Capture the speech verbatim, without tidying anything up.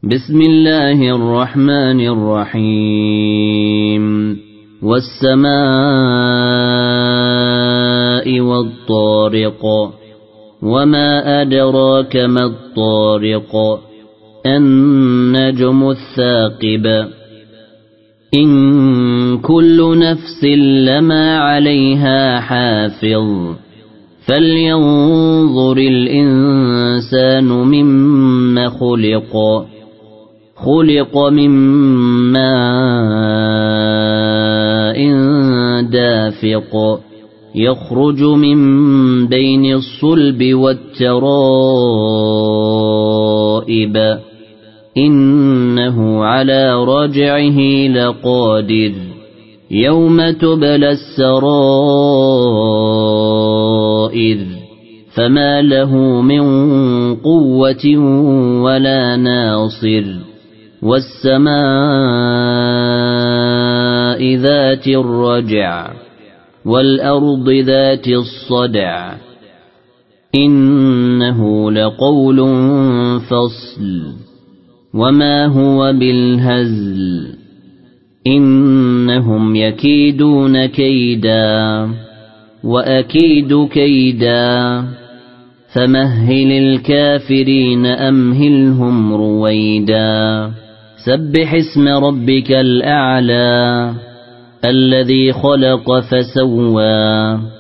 بسم الله الرحمن الرحيم والسماء والطارق وما أدراك ما الطارق النجم الثاقب إن كل نفس لما عليها حافظ فلينظر الإنسان مما خلق خلق من ماء دافق يخرج من بين الصلب والترائب إنه على رجعه لقادر يوم تبلى السرائر فما له من قوة ولا ناصر والسماء ذات الرجع والأرض ذات الصدع إنه لقول فصل وما هو بالهزل إنهم يكيدون كيدا وأكيد كيدا فمهل الكافرين أمهلهم رويدا سبح اسم ربك الأعلى الذي خلق فسوى